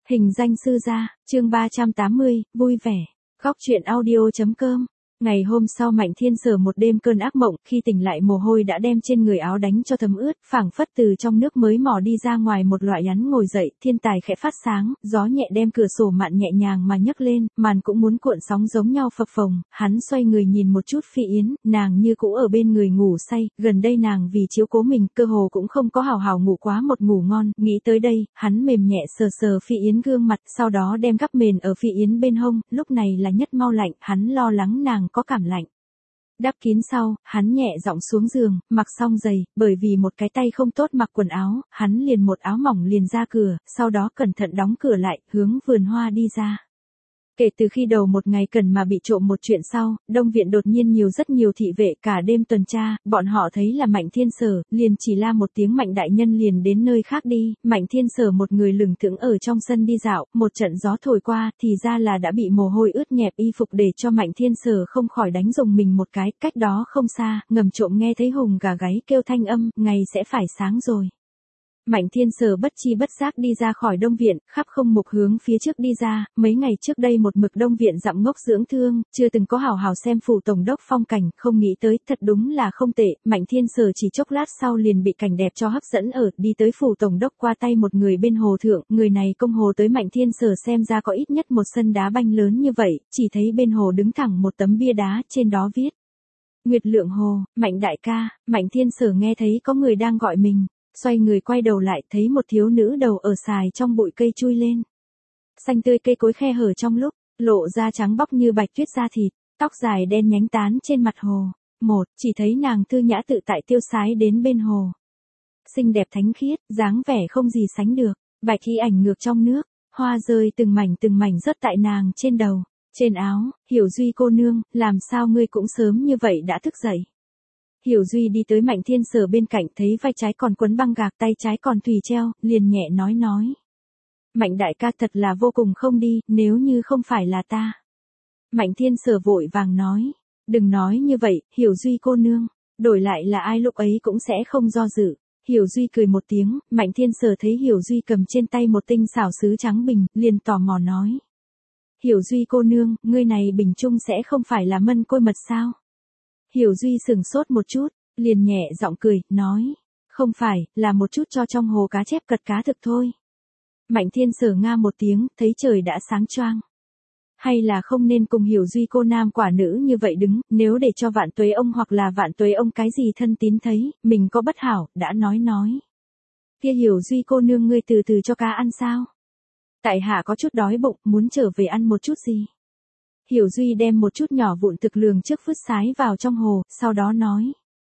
Hình danh sư gia, chương 380, vui vẻ. Góc truyện audio.com. Ngày hôm sau Mạnh Thiên Sở một đêm cơn ác mộng, khi tỉnh lại mồ hôi đã đem trên người áo đánh cho thấm ướt, phảng phất từ trong nước mới mò đi ra ngoài một loại rắn ngồi dậy, thiên tài khẽ phát sáng, gió nhẹ đem cửa sổ mạn nhẹ nhàng mà nhấc lên, màn cũng muốn cuộn sóng giống nhau phập phồng, hắn xoay người nhìn một chút Phi Yến, nàng như cũ ở bên người ngủ say, gần đây nàng vì chiếu cố mình, cơ hồ cũng không có hào hào ngủ quá một ngủ ngon, nghĩ tới đây, hắn mềm nhẹ sờ sờ Phi Yến gương mặt, sau đó đem gắp mền ở Phi Yến bên hông, lúc này là nhất mau lạnh, hắn lo lắng nàng có cảm lạnh. Đắp kín sau, hắn nhẹ giọng xuống giường, mặc xong giày, bởi vì một cái tay không tốt mặc quần áo, hắn liền một áo mỏng liền ra cửa, sau đó cẩn thận đóng cửa lại, hướng vườn hoa đi ra. Kể từ khi đầu một ngày cần mà bị trộm một chuyện sau, Đông Viện đột nhiên nhiều rất nhiều thị vệ cả đêm tuần tra, bọn họ thấy là Mạnh Thiên Sở, liền chỉ la một tiếng Mạnh đại nhân liền đến nơi khác đi, Mạnh Thiên Sở một người lửng thững ở trong sân đi dạo, một trận gió thổi qua, thì ra là đã bị mồ hôi ướt nhẹp y phục để cho Mạnh Thiên Sở không khỏi đánh rùng mình một cái, cách đó không xa, ngầm trộm nghe thấy hùng gà gáy kêu thanh âm, ngày sẽ phải sáng rồi. Mạnh Thiên Sở bất chi bất giác đi ra khỏi Đông Viện, khắp không mục hướng phía trước đi ra, mấy ngày trước đây một mực Đông Viện dặm ngốc dưỡng thương, chưa từng có hào hào xem phủ tổng đốc phong cảnh, không nghĩ tới, thật đúng là không tệ, Mạnh Thiên Sở chỉ chốc lát sau liền bị cảnh đẹp cho hấp dẫn ở, đi tới phủ tổng đốc qua tay một người bên hồ thượng, người này công hồ tới Mạnh Thiên Sở xem ra có ít nhất một sân đá banh lớn như vậy, chỉ thấy bên hồ đứng thẳng một tấm bia đá, trên đó viết Nguyệt Lượng Hồ, Mạnh đại ca, Mạnh Thiên Sở nghe thấy có người đang gọi mình. Xoay người quay đầu lại thấy một thiếu nữ đầu ở xài trong bụi cây chui lên. Xanh tươi cây cối khe hở trong lúc, lộ da trắng bóc như bạch tuyết da thịt, tóc dài đen nhánh tán trên mặt hồ. Chỉ thấy nàng thư nhã tự tại tiêu sái đến bên hồ. Xinh đẹp thánh khiết, dáng vẻ không gì sánh được, bạch y ảnh ngược trong nước, hoa rơi từng mảnh rớt tại nàng trên đầu, trên áo, Hiểu Duy cô nương, làm sao ngươi cũng sớm như vậy đã thức dậy. Hiểu Duy đi tới Mạnh Thiên Sở bên cạnh thấy vai trái còn quấn băng gạc tay trái còn thùy treo, liền nhẹ nói. Mạnh đại ca thật là vô cùng không đi, nếu như không phải là ta. Mạnh Thiên Sở vội vàng nói, đừng nói như vậy, Hiểu Duy cô nương, đổi lại là ai lúc ấy cũng sẽ không do dự. Hiểu Duy cười một tiếng, Mạnh Thiên Sở thấy Hiểu Duy cầm trên tay một tinh xảo sứ trắng bình, liền tò mò nói. Hiểu Duy cô nương, ngươi này bình chung sẽ không phải là mân côi mật sao? Hiểu Duy sừng sốt một chút, liền nhẹ giọng cười, nói, không phải, là một chút cho trong hồ cá chép cật cá thực thôi. Mạnh Thiên Sở nga một tiếng, thấy trời đã sáng choang. Hay là không nên cùng Hiểu Duy cô nam quả nữ như vậy đứng, nếu để cho Vạn Tuế ông hoặc là Vạn Tuế ông cái gì thân tín thấy, mình có bất hảo, đã nói. Kia Hiểu Duy cô nương ngươi từ từ cho cá ăn sao? Tại hạ có chút đói bụng, muốn trở về ăn một chút gì? Hiểu Duy đem một chút nhỏ vụn thực lường trước vứt sái vào trong hồ, sau đó nói.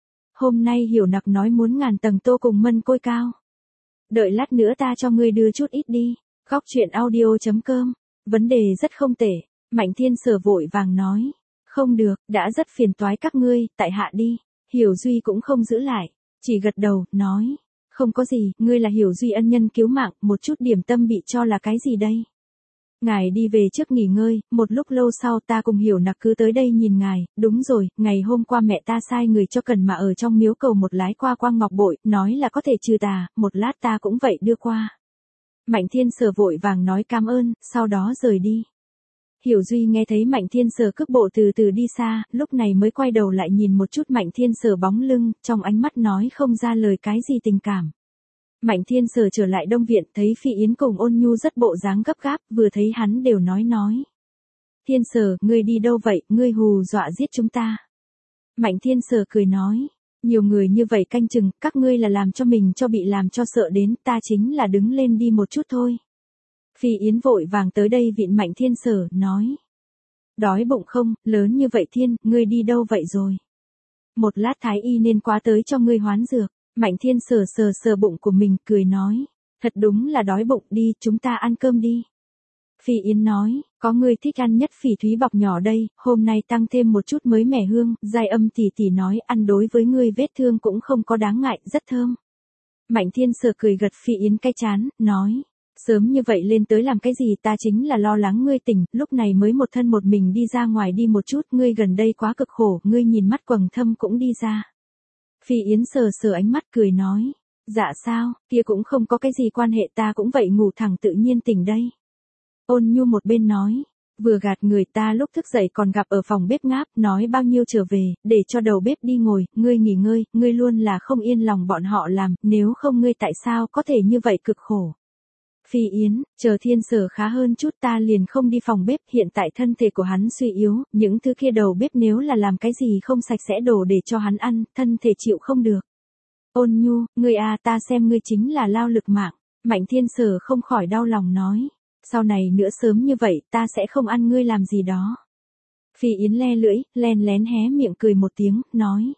Hôm nay Hiểu nặc nói muốn 1000 tầng tô cùng mân côi cao. Đợi lát nữa ta cho ngươi đưa chút ít đi. Góc truyện audio.com. Vấn đề rất không tệ. Mạnh Thiên Sở vội vàng nói. Không được, đã rất phiền toái các ngươi, tại hạ đi. Hiểu Duy cũng không giữ lại. Chỉ gật đầu, nói. Không có gì, ngươi là Hiểu Duy ân nhân cứu mạng, một chút điểm tâm bị cho là cái gì đây? Ngài đi về trước nghỉ ngơi, một lúc lâu sau ta cùng Hiểu nặc cứ tới đây nhìn ngài, đúng rồi, ngày hôm qua mẹ ta sai người cho cần mà ở trong miếu cầu một lái qua quang ngọc bội, nói là có thể trừ tà, một lát ta cũng vậy đưa qua. Mạnh Thiên Sở vội vàng nói cảm ơn, sau đó rời đi. Hiểu Duy nghe thấy Mạnh Thiên Sở cước bộ từ từ đi xa, lúc này mới quay đầu lại nhìn một chút Mạnh Thiên Sở bóng lưng, trong ánh mắt nói không ra lời cái gì tình cảm. Mạnh Thiên Sở trở lại Đông Viện thấy Phi Yến cùng Ôn Nhu rất bộ dáng gấp gáp, vừa thấy hắn đều nói. Thiên Sở, ngươi đi đâu vậy, ngươi hù dọa giết chúng ta. Mạnh Thiên Sở cười nói, nhiều người như vậy canh chừng, các ngươi là làm cho mình cho bị làm cho sợ đến, ta chính là đứng lên đi một chút thôi. Phi Yến vội vàng tới đây vịn Mạnh Thiên Sở, nói. Đói bụng không, lớn như vậy Thiên, ngươi đi đâu vậy rồi? Một lát thái y nên quá tới cho ngươi hoán dược. Mạnh Thiên Sở sờ bụng của mình, cười nói. Thật đúng là đói bụng đi, chúng ta ăn cơm đi. Phi Yến nói, có người thích ăn nhất phỉ thúy bọc nhỏ đây, hôm nay tăng thêm một chút mới mẻ hương, Giai Âm tỷ nói ăn đối với ngươi vết thương cũng không có đáng ngại, rất thơm. Mạnh Thiên Sở cười gật Phi Yến cái chán, nói. Sớm như vậy lên tới làm cái gì, ta chính là lo lắng ngươi tỉnh, lúc này mới một thân một mình đi ra ngoài đi một chút, ngươi gần đây quá cực khổ, ngươi nhìn mắt quầng thâm cũng đi ra. Phi Yến sờ ánh mắt cười nói, dạ sao, kia cũng không có cái gì quan hệ, ta cũng vậy ngủ thẳng tự nhiên tỉnh đây. Ôn Nhu một bên nói, vừa gạt người ta lúc thức dậy còn gặp ở phòng bếp ngáp, nói bao nhiêu trở về, để cho đầu bếp đi ngồi, ngươi nghỉ ngơi, ngươi luôn là không yên lòng bọn họ làm, nếu không ngươi tại sao có thể như vậy cực khổ. Phi Yến, chờ Thiên Sở khá hơn chút ta liền không đi phòng bếp, hiện tại thân thể của hắn suy yếu, những thứ kia đầu bếp nếu là làm cái gì không sạch sẽ đổ để cho hắn ăn, thân thể chịu không được. Ôn Nhu, ngươi ta xem ngươi chính là lao lực mạng. Mạnh Thiên Sở không khỏi đau lòng nói, sau này nữa sớm như vậy ta sẽ không ăn ngươi làm gì đó. Phi Yến le lưỡi, len lén hé miệng cười một tiếng, nói.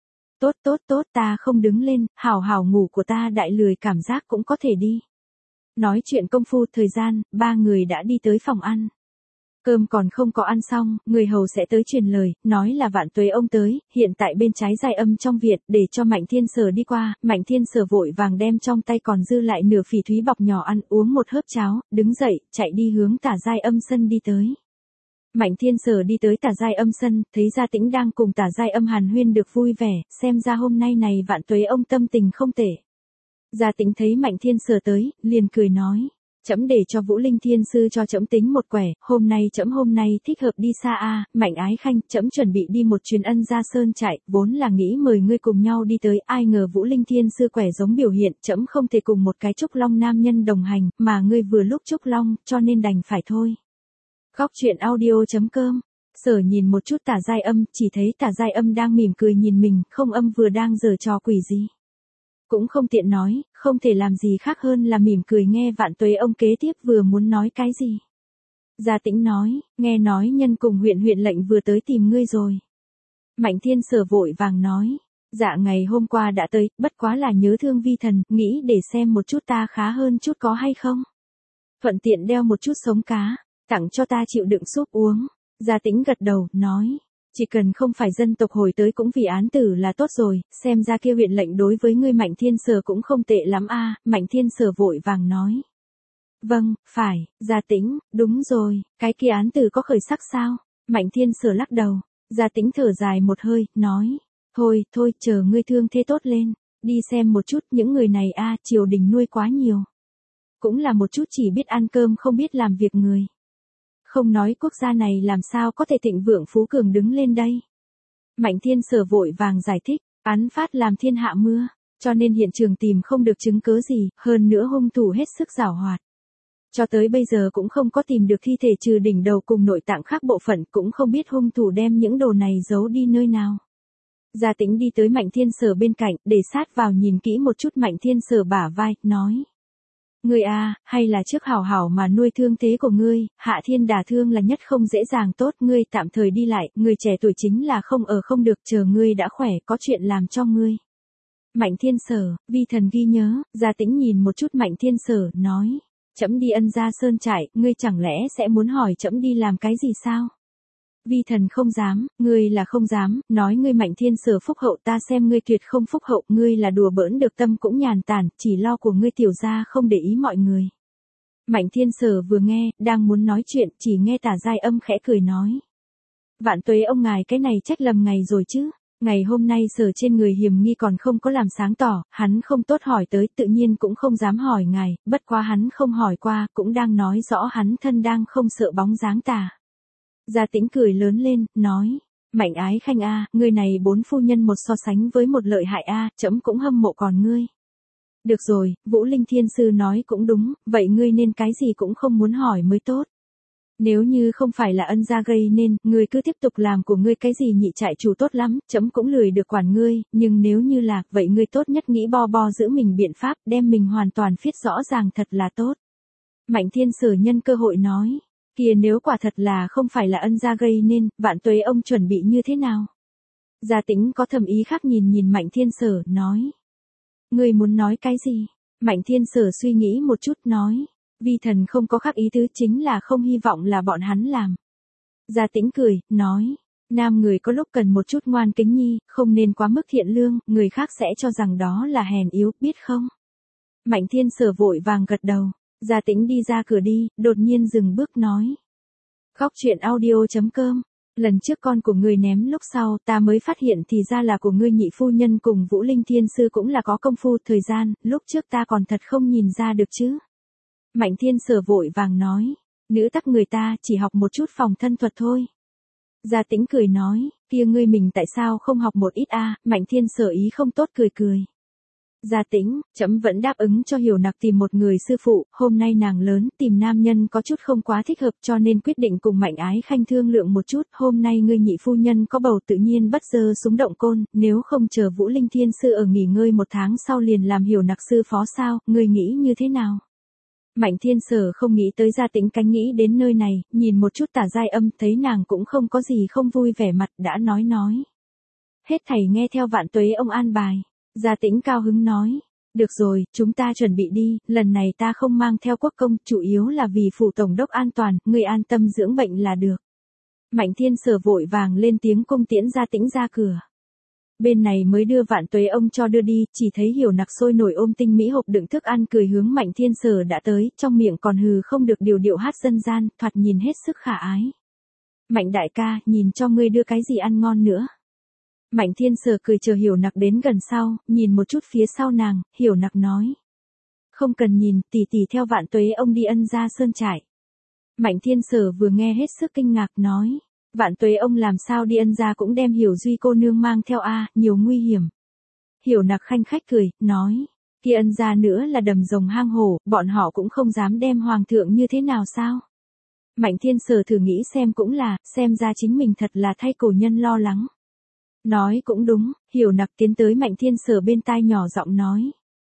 Tốt ta không đứng lên, hảo hảo ngủ của ta đại lười cảm giác cũng có thể đi. Nói chuyện công phu thời gian, ba người đã đi tới phòng ăn. Cơm còn không có ăn xong, người hầu sẽ tới truyền lời, nói là Vạn Tuế ông tới, hiện tại bên trái Giai Âm trong viện, để cho Mạnh Thiên Sở đi qua, Mạnh Thiên Sở vội vàng đem trong tay còn dư lại nửa phỉ thúy bọc nhỏ ăn, uống một hớp cháo, đứng dậy, chạy đi hướng Tả Giai Âm sân đi tới. Mạnh Thiên Sở đi tới Tả Giai Âm sân, thấy Gia Tĩnh đang cùng Tả Giai Âm hàn huyên được vui vẻ, xem ra hôm nay này Vạn Tuế ông tâm tình không tệ. Gia Tĩnh thấy Mạnh Thiên Sở tới, liền cười nói. Trẫm để cho Vũ Linh Thiên Sư cho trẫm tính một quẻ, hôm nay thích hợp đi xa Mạnh Ái Khanh, trẫm chuẩn bị đi một chuyến Ân Gia Sơn trại, vốn là nghĩ mời ngươi cùng nhau đi tới, ai ngờ Vũ Linh Thiên Sư quẻ giống biểu hiện, trẫm không thể cùng một cái trúc long nam nhân đồng hành, mà ngươi vừa lúc trúc long, cho nên đành phải thôi. Góc truyện audio.com. Sở nhìn một chút Tả Giai Âm, chỉ thấy Tả Giai Âm đang mỉm cười nhìn mình, không âm vừa đang giở trò quỷ gì. Cũng không tiện nói, không thể làm gì khác hơn là mỉm cười nghe Vạn Tuế ông kế tiếp vừa muốn nói cái gì. Gia Tĩnh nói, nghe nói nhân cùng huyện lệnh vừa tới tìm ngươi rồi. Mạnh Thiên Sở vội vàng nói, dạ ngày hôm qua đã tới, bất quá là nhớ thương vi thần, nghĩ để xem một chút ta khá hơn chút có hay không. Thuận tiện đeo một chút sống cá, tặng cho ta chịu đựng súp uống. Gia Tĩnh gật đầu, nói. Chỉ cần không phải dân tộc hồi tới cũng vì án tử là tốt rồi, xem ra kia huyện lệnh đối với ngươi Mạnh Thiên Sở cũng không tệ lắm Mạnh Thiên Sở vội vàng nói. Vâng, phải, Gia Tĩnh, đúng rồi, cái kia án tử có khởi sắc sao? Mạnh Thiên Sở lắc đầu, Gia Tĩnh thở dài một hơi, nói. Thôi, chờ ngươi thương thế tốt lên, đi xem một chút những người này triều đình nuôi quá nhiều. Cũng là một chút chỉ biết ăn cơm không biết làm việc người. Không nói quốc gia này làm sao có thể thịnh vượng phú cường đứng lên đây. Mạnh Thiên Sở vội vàng giải thích, án phát làm thiên hạ mưa, cho nên hiện trường tìm không được chứng cớ gì, hơn nữa hung thủ hết sức giảo hoạt. Cho tới bây giờ cũng không có tìm được thi thể trừ đỉnh đầu cùng nội tạng khác bộ phận, cũng không biết hung thủ đem những đồ này giấu đi nơi nào. Gia Tĩnh đi tới Mạnh Thiên Sở bên cạnh, để sát vào nhìn kỹ một chút Mạnh Thiên Sở bả vai, nói. Ngươi hay là trước hảo hảo mà nuôi thương thế của ngươi, hạ thiên đả thương là nhất không dễ dàng tốt, ngươi tạm thời đi lại, người trẻ tuổi chính là không được, chờ ngươi đã khỏe, có chuyện làm cho ngươi. Mạnh Thiên Sở, vi thần ghi nhớ, Gia Tĩnh nhìn một chút Mạnh Thiên Sở, nói, trẫm đi Ân Gia Sơn trại, ngươi chẳng lẽ sẽ muốn hỏi trẫm đi làm cái gì sao? Vi thần không dám, ngươi là không dám, nói ngươi Mạnh Thiên Sở phúc hậu ta xem ngươi tuyệt không phúc hậu, ngươi là đùa bỡn được tâm cũng nhàn tản, chỉ lo của ngươi tiểu gia không để ý mọi người. Mạnh Thiên Sở vừa nghe, đang muốn nói chuyện, chỉ nghe Tả Giai Âm khẽ cười nói. Vạn Tuế ông ngài cái này trách lầm ngày rồi chứ, ngày hôm nay Sở trên người hiểm nghi còn không có làm sáng tỏ, hắn không tốt hỏi tới, tự nhiên cũng không dám hỏi ngài, bất quá hắn không hỏi qua, cũng đang nói rõ hắn thân đang không sợ bóng dáng tà. Gia Tĩnh cười lớn lên, nói, Mạnh Ái Khanh ngươi này 4 phu nhân một so sánh với một lợi hại trẫm cũng hâm mộ còn ngươi. Được rồi, Vũ Linh Thiên Sư nói cũng đúng, vậy ngươi nên cái gì cũng không muốn hỏi mới tốt. Nếu như không phải là Ân gia gây nên, ngươi cứ tiếp tục làm của ngươi cái gì nhị trại chủ tốt lắm, trẫm cũng lười được quản ngươi, nhưng nếu như là, vậy ngươi tốt nhất nghĩ bo giữ mình biện pháp, đem mình hoàn toàn viết rõ ràng thật là tốt. Mạnh Thiên Sở nhân cơ hội nói. Kìa nếu quả thật là không phải là Ân gia gây nên, Vạn Tuế ông chuẩn bị như thế nào? Gia Tĩnh có thầm ý khác nhìn Mạnh Thiên Sở, nói. Ngươi muốn nói cái gì? Mạnh Thiên Sở suy nghĩ một chút nói. Vi thần không có khác ý tứ, chính là không hy vọng là bọn hắn làm. Gia Tĩnh cười, nói. Nam người có lúc cần một chút ngoan kính nhi, không nên quá mức thiện lương, người khác sẽ cho rằng đó là hèn yếu, biết không? Mạnh Thiên Sở vội vàng gật đầu. Gia Tĩnh đi ra cửa đi, đột nhiên dừng bước nói. Góc truyện audio.com. Lần trước con của ngươi ném lúc sau ta mới phát hiện thì ra là của ngươi nhị phu nhân cùng Vũ Linh Thiên Sư cũng là có công phu thời gian, lúc trước ta còn thật không nhìn ra được chứ. Mạnh Thiên Sở vội vàng nói. Nữ tắc người ta chỉ học một chút phòng thân thuật thôi. Gia Tĩnh cười nói, kia ngươi mình tại sao không học một ít a? Mạnh Thiên Sở ý không tốt cười cười. Gia Tĩnh, trẫm vẫn đáp ứng cho Hiểu Nặc tìm một người sư phụ, hôm nay nàng lớn, tìm nam nhân có chút không quá thích hợp cho nên quyết định cùng Mạnh Ái Khanh thương lượng một chút, hôm nay ngươi nhị phu nhân có bầu tự nhiên bất giơ súng động côn, nếu không chờ Vũ Linh Thiên Sư ở nghỉ ngơi một tháng sau liền làm Hiểu Nặc sư phó sao, ngươi nghĩ như thế nào? Mạnh Thiên Sở không nghĩ tới Gia Tĩnh cánh nghĩ đến nơi này, nhìn một chút Tả Giai Âm thấy nàng cũng không có gì không vui vẻ mặt đã nói. Hết thảy nghe theo Vạn Tuế ông an bài. Gia Tĩnh cao hứng nói, được rồi, chúng ta chuẩn bị đi, lần này ta không mang theo quốc công, chủ yếu là vì phủ tổng đốc an toàn, người an tâm dưỡng bệnh là được. Mạnh Thiên Sở vội vàng lên tiếng cung tiễn Gia Tĩnh ra cửa. Bên này mới đưa Vạn Tuế ông cho đưa đi, chỉ thấy Hiểu Nặc sôi nổi ôm tinh mỹ hộp đựng thức ăn cười hướng Mạnh Thiên Sở đã tới, trong miệng còn hừ không được điều điệu hát dân gian, thoạt nhìn hết sức khả ái. Mạnh đại ca, nhìn cho ngươi đưa cái gì ăn ngon nữa. Mạnh Thiên Sở cười chờ Hiểu Nặc đến gần sau, nhìn một chút phía sau nàng, Hiểu Nặc nói. Không cần nhìn, tỷ tỷ theo Vạn Tuế ông đi Ân Gia Sơn trại. Mạnh Thiên Sở vừa nghe hết sức kinh ngạc nói. Vạn Tuế ông làm sao đi Ân Gia cũng đem Hiểu Duy cô nương mang theo a, nhiều nguy hiểm. Hiểu Nặc khanh khách cười, nói. Kia Ân Gia nữa là đầm rồng hang hổ, bọn họ cũng không dám đem hoàng thượng như thế nào sao? Mạnh Thiên Sở thử nghĩ xem cũng là, xem ra chính mình thật là thay cổ nhân lo lắng. Nói cũng đúng, Hiểu Nặc tiến tới Mạnh Thiên Sở bên tai nhỏ giọng nói.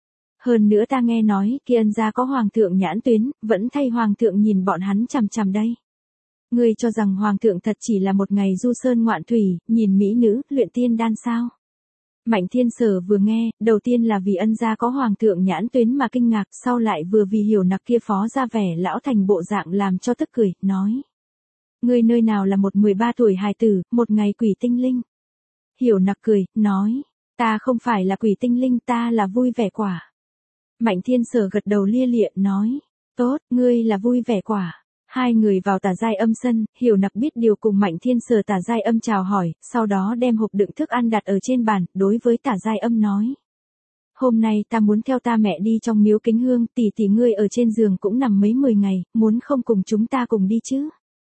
Hơn nữa ta nghe nói, kia Ân Gia có hoàng thượng nhãn tuyến, vẫn thay hoàng thượng nhìn bọn hắn chằm chằm đây. Ngươi cho rằng hoàng thượng thật chỉ là một ngày du sơn ngoạn thủy, nhìn mỹ nữ, luyện tiên đan sao? Mạnh Thiên Sở vừa nghe, đầu tiên là vì Ân Gia có hoàng thượng nhãn tuyến mà kinh ngạc, sau lại vừa vì Hiểu Nặc kia phó ra vẻ lão thành bộ dạng làm cho tức cười, nói. Ngươi nơi nào là một 13 tuổi hài tử, một ngày quỷ tinh linh. Hiểu Nặc cười, nói, ta không phải là quỷ tinh linh, ta là vui vẻ quả. Mạnh Thiên Sở gật đầu lia lịa, nói, tốt, ngươi là vui vẻ quả. Hai người vào Tả Giai Âm sân, Hiểu Nặc biết điều cùng Mạnh Thiên Sở Tả Giai Âm chào hỏi, sau đó đem hộp đựng thức ăn đặt ở trên bàn, đối với Tả Giai Âm nói. Hôm nay ta muốn theo ta mẹ đi trong miếu Kính Hương, tỷ tỷ ngươi ở trên giường cũng nằm mấy 10 ngày, muốn không cùng chúng ta cùng đi chứ?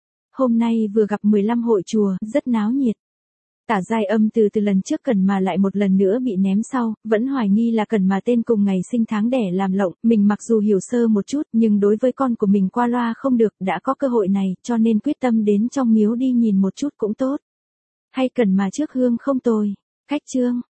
Hôm nay vừa gặp 15 hội chùa, rất náo nhiệt. Tả Giai Âm từ lần trước Cần mà lại một lần nữa bị ném sau, vẫn hoài nghi là Cần mà tên cùng ngày sinh tháng đẻ làm lộng, mình mặc dù hiểu sơ một chút nhưng đối với con của mình qua loa không được, đã có cơ hội này, cho nên quyết tâm đến trong miếu đi nhìn một chút cũng tốt. Hay Cần mà trước hương không tồi. Khách trương,